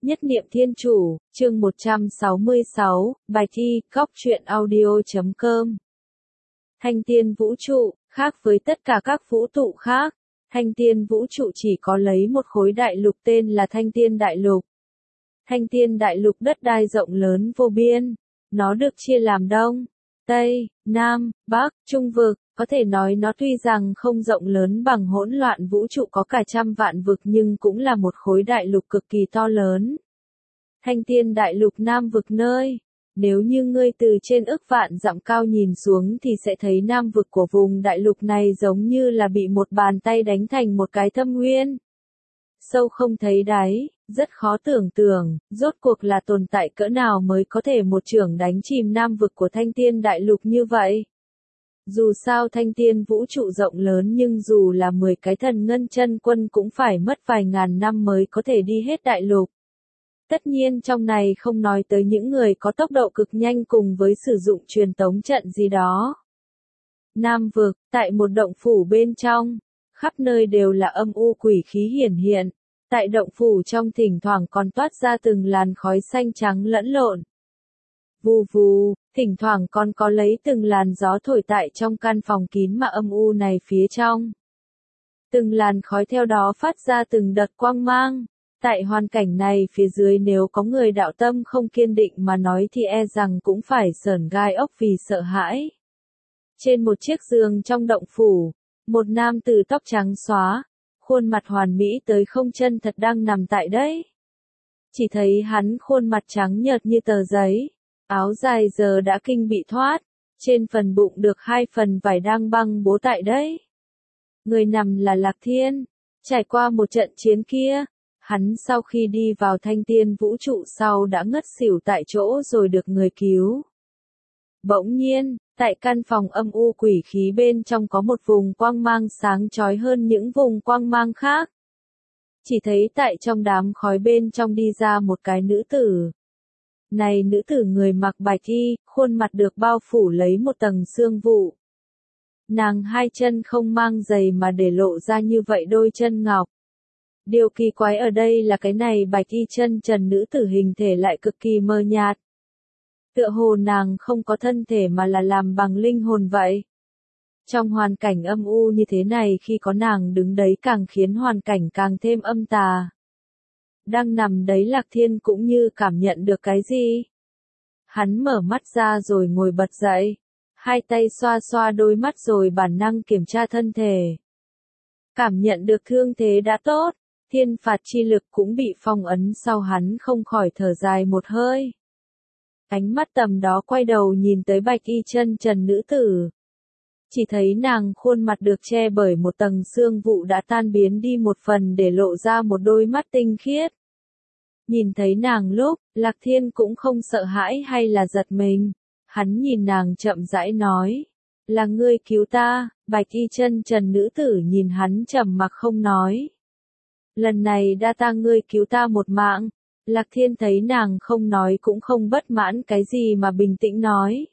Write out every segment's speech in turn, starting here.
Nhất niệm thiên chủ, chương 166, bài thi, góc truyện audio.com. Thanh tiên vũ trụ, khác với tất cả các vũ trụ khác, thanh tiên vũ trụ chỉ có lấy một khối đại lục tên là thanh tiên đại lục. Thanh tiên đại lục đất đai rộng lớn vô biên, nó được chia làm Đông, Tây, Nam, Bắc, Trung vực, có thể nói nó tuy rằng không rộng lớn bằng hỗn loạn vũ trụ có cả trăm vạn vực nhưng cũng là một khối đại lục cực kỳ to lớn. Thanh tiên đại lục Nam vực nơi, nếu như ngươi từ trên ức vạn dặm cao nhìn xuống thì sẽ thấy Nam vực của vùng đại lục này giống như là bị một bàn tay đánh thành một cái thâm nguyên. Sâu không thấy đáy, rất khó tưởng tượng, rốt cuộc là tồn tại cỡ nào mới có thể một chưởng đánh chìm Nam vực của thanh tiên đại lục như vậy. Dù sao thanh tiên vũ trụ rộng lớn nhưng dù là 10 cái thần ngân chân quân cũng phải mất vài ngàn năm mới có thể đi hết đại lục. Tất nhiên trong này không nói tới những người có tốc độ cực nhanh cùng với sử dụng truyền tống trận gì đó. Nam vực, tại một động phủ bên trong, khắp nơi đều là âm u quỷ khí hiển hiện. Tại động phủ trong thỉnh thoảng còn toát ra từng làn khói xanh trắng lẫn lộn. Vù vù, thỉnh thoảng còn có lấy từng làn gió thổi tại trong căn phòng kín mà âm u này phía trong. Từng làn khói theo đó phát ra từng đợt quang mang. Tại hoàn cảnh này phía dưới nếu có người đạo tâm không kiên định mà nói thì e rằng cũng phải sởn gai ốc vì sợ hãi. Trên một chiếc giường trong động phủ, một nam tử tóc trắng xóa, khuôn mặt hoàn mỹ tới không chân thật đang nằm tại đấy. Chỉ thấy hắn khuôn mặt trắng nhợt như tờ giấy, áo dài giờ đã kinh bị thoát, trên phần bụng được 2 phần vải đang băng bó tại đấy. Người nằm là Lạc Thiên, trải qua một trận chiến kia, hắn sau khi đi vào thanh tiên vũ trụ sau đã ngất xỉu tại chỗ rồi được người cứu. Bỗng nhiên, tại căn phòng âm u quỷ khí bên trong có một vùng quang mang sáng chói hơn những vùng quang mang khác. Chỉ thấy tại trong đám khói bên trong đi ra một cái nữ tử. Này nữ tử người mặc bạch y, khuôn mặt được bao phủ lấy một tầng sương vụ. Nàng 2 chân không mang giày mà để lộ ra như vậy đôi chân ngọc. Điều kỳ quái ở đây là cái này bạch y chân trần nữ tử hình thể lại cực kỳ mờ nhạt. Tựa hồ nàng không có thân thể mà là làm bằng linh hồn vậy. Trong hoàn cảnh âm u như thế này khi có nàng đứng đấy càng khiến hoàn cảnh càng thêm âm tà. Đang nằm đấy Lạc Thiên cũng như cảm nhận được cái gì. Hắn mở mắt ra rồi ngồi bật dậy. 2 tay xoa xoa đôi mắt rồi bản năng kiểm tra thân thể. Cảm nhận được thương thế đã tốt, thiên phạt chi lực cũng bị phong ấn sau hắn không khỏi thở dài một hơi. Ánh mắt tầm đó quay đầu nhìn tới bạch y chân trần nữ tử. Chỉ thấy nàng khuôn mặt được che bởi một tầng sương vụ đã tan biến đi một phần để lộ ra một đôi mắt tinh khiết. Nhìn thấy nàng lúc, Lạc Thiên cũng không sợ hãi hay là giật mình. Hắn nhìn nàng chậm rãi nói. Là ngươi cứu ta, bạch y chân trần nữ tử nhìn hắn trầm mặc không nói. Lần này đa tạ ngươi cứu ta một mạng. Lạc Thiên thấy nàng không nói cũng không bất mãn cái gì mà bình tĩnh nói.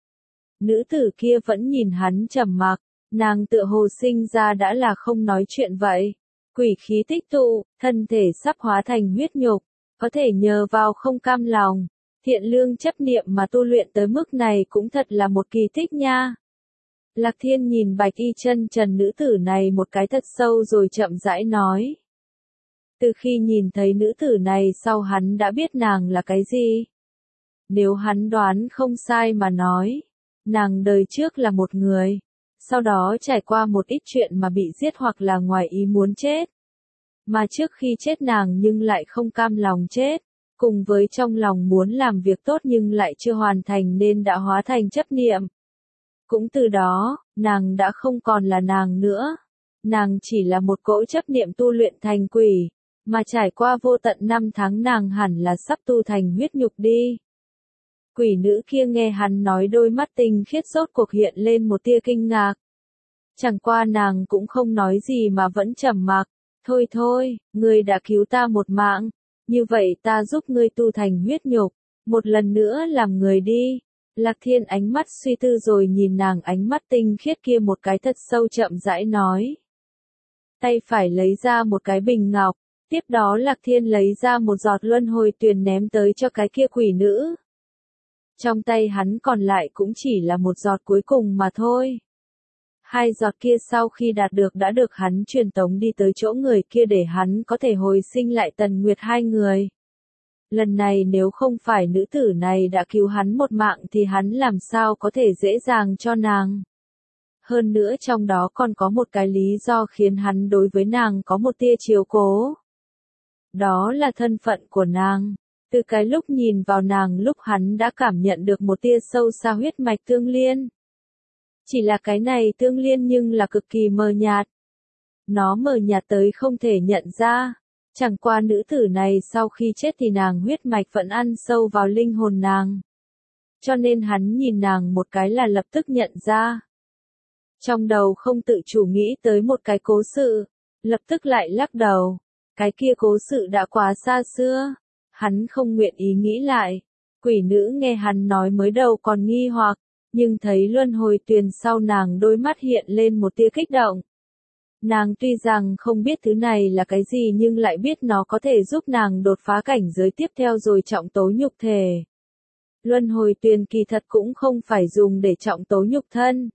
Nữ tử kia vẫn nhìn hắn trầm mặc, nàng tựa hồ sinh ra đã là không nói chuyện vậy. Quỷ khí tích tụ, thân thể sắp hóa thành huyết nhục, có thể nhờ vào không cam lòng, thiện lương chấp niệm mà tu luyện tới mức này cũng thật là một kỳ tích nha. Lạc Thiên nhìn bạch y chân trần nữ tử này một cái thật sâu rồi chậm rãi nói. Từ khi nhìn thấy nữ tử này sau hắn đã biết nàng là cái gì. Nếu hắn đoán không sai mà nói, nàng đời trước là một người, sau đó trải qua một ít chuyện mà bị giết hoặc là ngoài ý muốn chết. Mà trước khi chết nàng nhưng lại không cam lòng chết, cùng với trong lòng muốn làm việc tốt nhưng lại chưa hoàn thành nên đã hóa thành chấp niệm. Cũng từ đó, nàng đã không còn là nàng nữa. Nàng chỉ là một cỗ chấp niệm tu luyện thành quỷ. Mà trải qua vô tận 5 tháng nàng hẳn là sắp tu thành huyết nhục đi. Quỷ nữ kia nghe hắn nói đôi mắt tinh khiết rốt cuộc hiện lên một tia kinh ngạc. Chẳng qua nàng cũng không nói gì mà vẫn trầm mặc. Thôi thôi, ngươi đã cứu ta một mạng. Như vậy ta giúp ngươi tu thành huyết nhục. Một lần nữa làm người đi. Lạc Thiên ánh mắt suy tư rồi nhìn nàng ánh mắt tinh khiết kia một cái thật sâu chậm rãi nói. Tay phải lấy ra một cái bình ngọc. Tiếp đó Lạc Thiên lấy ra một giọt luân hồi tuyền ném tới cho cái kia quỷ nữ. Trong tay hắn còn lại cũng chỉ là một giọt cuối cùng mà thôi. Hai giọt kia sau khi đạt được đã được hắn truyền tống đi tới chỗ người kia để hắn có thể hồi sinh lại Tần Nguyệt hai người. Lần này nếu không phải nữ tử này đã cứu hắn một mạng thì hắn làm sao có thể dễ dàng cho nàng. Hơn nữa trong đó còn có một cái lý do khiến hắn đối với nàng có một tia chiếu cố. Đó là thân phận của nàng. Từ cái lúc nhìn vào nàng lúc hắn đã cảm nhận được một tia sâu xa huyết mạch tương liên. Chỉ là cái này tương liên nhưng là cực kỳ mờ nhạt. Nó mờ nhạt tới không thể nhận ra. Chẳng qua nữ tử này sau khi chết thì nàng huyết mạch vẫn ăn sâu vào linh hồn nàng. Cho nên hắn nhìn nàng một cái là lập tức nhận ra. Trong đầu không tự chủ nghĩ tới một cái cố sự, lập tức lại lắc đầu. Cái kia cố sự đã quá xa xưa, hắn không nguyện ý nghĩ lại. Quỷ nữ nghe hắn nói mới đầu còn nghi hoặc, nhưng thấy luân hồi tuyền sau nàng đôi mắt hiện lên một tia kích động. Nàng tuy rằng không biết thứ này là cái gì nhưng lại biết nó có thể giúp nàng đột phá cảnh giới tiếp theo rồi trọng tố nhục thể. Luân hồi tuyền kỳ thật cũng không phải dùng để trọng tố nhục thân.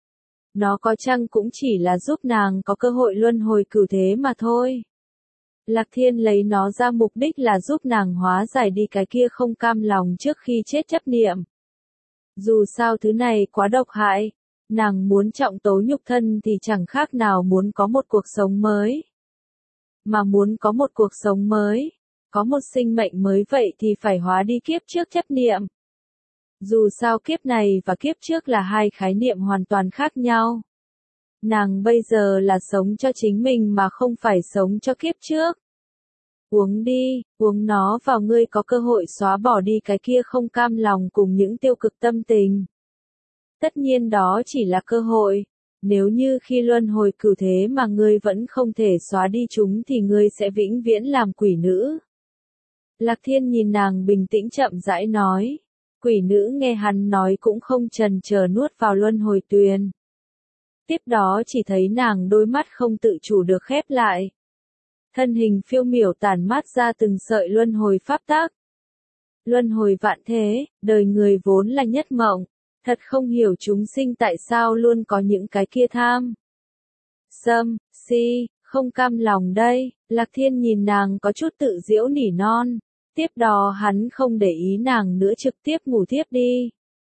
Nó có chăng cũng chỉ là giúp nàng có cơ hội luân hồi cửu thế mà thôi. Lạc Thiên lấy nó ra mục đích là giúp nàng hóa giải đi cái kia không cam lòng trước khi chết chấp niệm. Dù sao thứ này quá độc hại, nàng muốn trọng tố nhục thân thì chẳng khác nào muốn có một cuộc sống mới. Mà muốn có một cuộc sống mới, có một sinh mệnh mới vậy thì phải hóa đi kiếp trước chấp niệm. Dù sao kiếp này và kiếp trước là hai khái niệm hoàn toàn khác nhau. Nàng bây giờ là sống cho chính mình mà không phải sống cho kiếp trước. Uống đi, uống nó vào ngươi có cơ hội xóa bỏ đi cái kia không cam lòng cùng những tiêu cực tâm tình. Tất nhiên đó chỉ là cơ hội, nếu như khi luân hồi cửu thế mà ngươi vẫn không thể xóa đi chúng thì ngươi sẽ vĩnh viễn làm quỷ nữ. Lạc Thiên nhìn nàng bình tĩnh chậm rãi nói. Quỷ nữ nghe hắn nói cũng không chần chờ nuốt vào luân hồi tuyền. Tiếp đó chỉ thấy nàng đôi mắt không tự chủ được khép lại. Thân hình phiêu miểu tản mát ra từng sợi luân hồi pháp tắc. Luân hồi vạn thế, đời người vốn là nhất mộng, thật không hiểu chúng sinh tại sao luôn có những cái kia tham. Sâm, si, không cam lòng đây, Lạc Thiên nhìn nàng có chút tự giễu nỉ non. Tiếp đó hắn không để ý nàng nữa trực tiếp ngủ thiếp đi.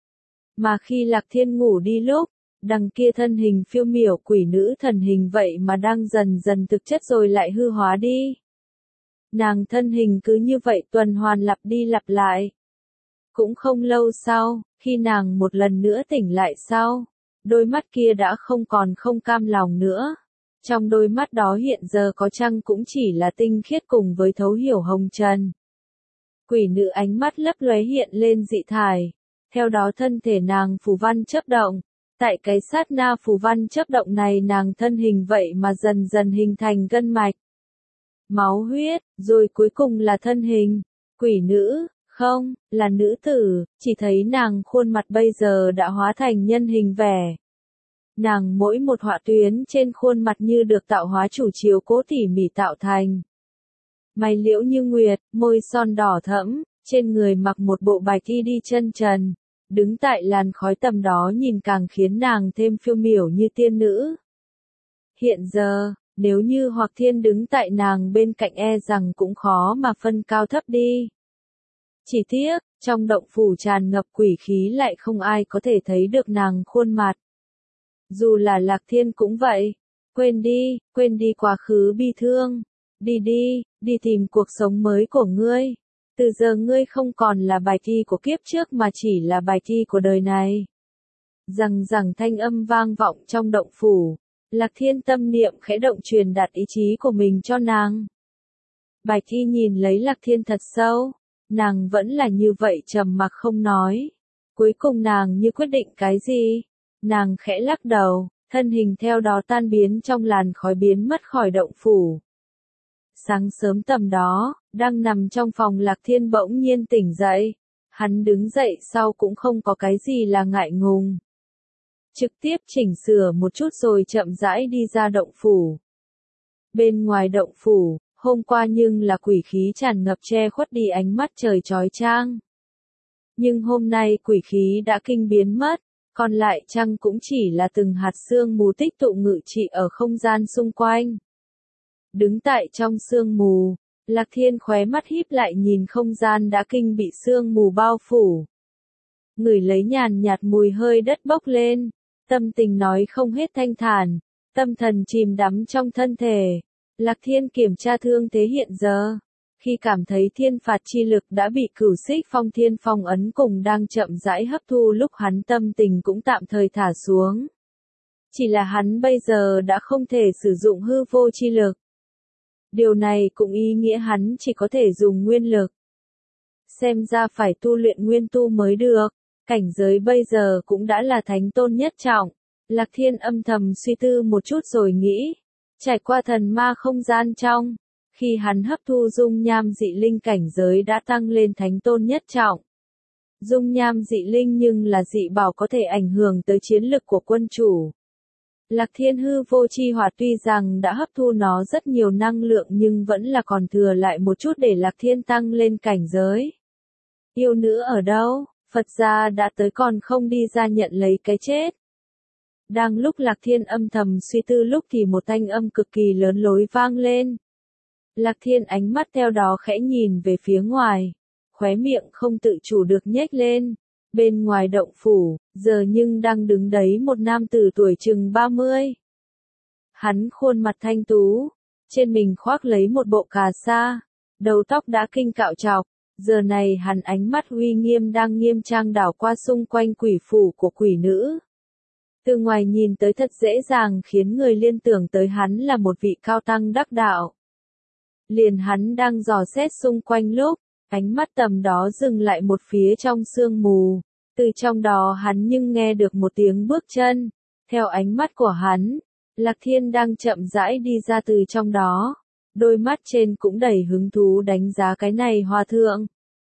Mà khi Lạc Thiên ngủ đi lúc, đằng kia thân hình phiêu miểu quỷ nữ thần hình vậy mà đang dần dần thực chất rồi lại hư hóa đi. Nàng thân hình cứ như vậy tuần hoàn lặp đi lặp lại. Cũng không lâu sau, khi nàng một lần nữa tỉnh lại sau, đôi mắt kia đã không còn không cam lòng nữa. Trong đôi mắt đó hiện giờ có chăng cũng chỉ là tinh khiết cùng với thấu hiểu hồng trần. Quỷ nữ ánh mắt lấp lóe hiện lên dị thải. Theo đó thân thể nàng phù văn chớp động. Tại cái sát na phù văn chớp động này nàng thân hình vậy mà dần dần hình thành gân mạch. Máu huyết, rồi cuối cùng là thân hình. Quỷ nữ, không, là nữ tử, chỉ thấy nàng khuôn mặt bây giờ đã hóa thành nhân hình vẻ. Nàng mỗi một họa tuyến trên khuôn mặt như được tạo hóa chủ chiếu cố tỉ mỉ tạo thành. Mày liễu như nguyệt, môi son đỏ thẫm, trên người mặc một bộ bạch y đi chân trần, đứng tại làn khói tầm đó nhìn càng khiến nàng thêm phiêu miểu như tiên nữ. Hiện giờ, nếu như Hoặc Thiên đứng tại nàng bên cạnh e rằng cũng khó mà phân cao thấp đi. Chỉ tiếc, trong động phủ tràn ngập quỷ khí lại không ai có thể thấy được nàng khuôn mặt. Dù là Lạc Thiên cũng vậy, quên đi quá khứ bi thương. Đi tìm cuộc sống mới của ngươi. Từ giờ ngươi không còn là bài thi của kiếp trước mà chỉ là bài thi của đời này. Rằng thanh âm vang vọng trong động phủ. Lạc Thiên tâm niệm khẽ động truyền đạt ý chí của mình cho nàng. Bạch Thi nhìn lấy Lạc Thiên thật sâu. Nàng vẫn là như vậy trầm mặc không nói. Cuối cùng nàng như quyết định cái gì? Nàng khẽ lắc đầu, thân hình theo đó tan biến trong làn khói biến mất khỏi động phủ. Sáng sớm tầm đó, đang nằm trong phòng Lạc Thiên bỗng nhiên tỉnh dậy. Hắn đứng dậy sau cũng không có cái gì là ngại ngùng. Trực tiếp chỉnh sửa một chút rồi chậm rãi đi ra động phủ. Bên ngoài động phủ, Hôm qua nhưng là quỷ khí tràn ngập che khuất đi ánh mắt trời chói chang. Nhưng hôm nay quỷ khí đã kinh biến mất, còn lại chăng cũng chỉ là từng hạt sương mù tích tụ ngự trị ở không gian xung quanh. Đứng tại trong sương mù, Lạc Thiên khóe mắt híp lại nhìn không gian đã kinh bị sương mù bao phủ. Ngửi lấy nhàn nhạt mùi hơi đất bốc lên, tâm tình nói không hết thanh thản, tâm thần chìm đắm trong thân thể. Lạc Thiên kiểm tra thương thế hiện giờ. Khi cảm thấy thiên phạt chi lực đã bị Cửu Xích Phong Thiên Phong ấn cùng đang chậm rãi hấp thu, lúc hắn tâm tình cũng tạm thời thả xuống. Chỉ là hắn bây giờ đã không thể sử dụng hư vô chi lực. Điều này cũng ý nghĩa hắn chỉ có thể dùng nguyên lực. Xem ra phải tu luyện nguyên tu mới được, cảnh giới bây giờ cũng đã là thánh tôn nhất trọng. Lạc Thiên âm thầm suy tư một chút rồi nghĩ, trải qua thần ma không gian trong, khi hắn hấp thu dung nham dị linh cảnh giới đã tăng lên thánh tôn nhất trọng. Dung nham dị linh nhưng là dị bảo có thể ảnh hưởng tới chiến lực của quân chủ. Lạc Thiên hư vô chi hỏa tuy rằng đã hấp thu nó rất nhiều năng lượng nhưng vẫn là còn thừa lại một chút để Lạc Thiên tăng lên cảnh giới. Yêu nữ ở đâu? Phật gia đã tới còn không đi ra nhận lấy cái chết. Đang lúc Lạc Thiên âm thầm suy tư lúc thì một thanh âm cực kỳ lớn lối vang lên. Lạc Thiên ánh mắt theo đó khẽ nhìn về phía ngoài, khóe miệng không tự chủ được nhếch lên. Bên ngoài động phủ, giờ nhưng đang đứng đấy một nam tử tuổi chừng 30. Hắn khuôn mặt thanh tú, trên mình khoác lấy một bộ cà sa, đầu tóc đã kinh cạo trọc, giờ này hắn ánh mắt uy nghiêm đang nghiêm trang đảo qua xung quanh quỷ phủ của quỷ nữ. Từ ngoài nhìn tới thật dễ dàng khiến người liên tưởng tới hắn là một vị cao tăng đắc đạo. Liền hắn đang dò xét xung quanh lúc, ánh mắt tầm đó dừng lại một phía trong sương mù, từ trong đó hắn nhưng nghe được một tiếng bước chân, theo ánh mắt của hắn, Lạc Thiên đang chậm rãi đi ra từ trong đó, đôi mắt trên cũng đầy hứng thú đánh giá cái này hòa thượng.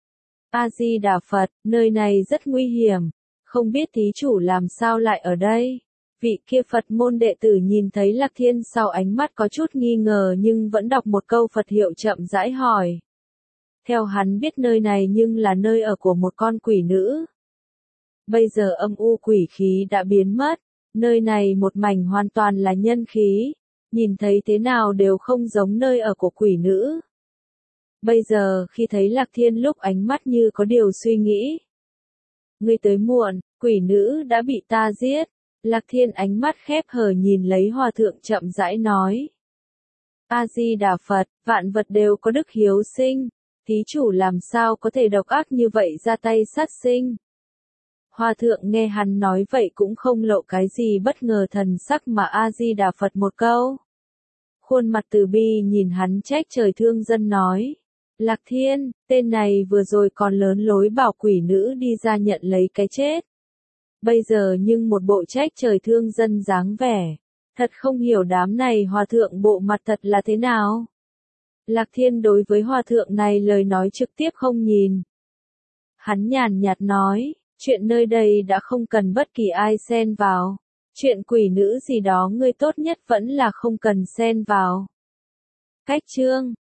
A-di-đà Phật, nơi này rất nguy hiểm, không biết thí chủ làm sao lại ở đây. Vị kia Phật môn đệ tử nhìn thấy Lạc Thiên sau ánh mắt có chút nghi ngờ nhưng vẫn đọc một câu Phật hiệu chậm rãi hỏi. Theo hắn biết nơi này nhưng là nơi ở của một con quỷ nữ. Bây giờ âm u quỷ khí đã biến mất, nơi này một mảnh hoàn toàn là nhân khí, nhìn thấy thế nào đều không giống nơi ở của quỷ nữ. Bây giờ khi thấy Lạc Thiên lúc ánh mắt như có điều suy nghĩ. Ngươi tới muộn, quỷ nữ đã bị ta giết. Lạc Thiên ánh mắt khép hờ nhìn lấy hòa thượng chậm rãi nói. A-di-đà Phật, vạn vật đều có đức hiếu sinh, thí chủ làm sao có thể độc ác như vậy ra tay sát sinh. Hòa thượng nghe hắn nói vậy cũng không lộ cái gì bất ngờ, thần sắc mà A-di-đà Phật một câu. Khuôn mặt từ bi nhìn hắn trách trời thương dân nói. Lạc Thiên, tên này vừa rồi còn lớn lối bảo quỷ nữ đi ra nhận lấy cái chết. Bây giờ nhưng một bộ trách trời thương dân dáng vẻ. Thật không hiểu đám này hòa thượng bộ mặt thật là thế nào. Lạc Thiên đối với hòa thượng này lời nói trực tiếp không nhìn. Hắn nhàn nhạt nói, chuyện nơi đây đã không cần bất kỳ ai xen vào. Chuyện quỷ nữ gì đó ngươi tốt nhất vẫn là không cần xen vào. Cách chương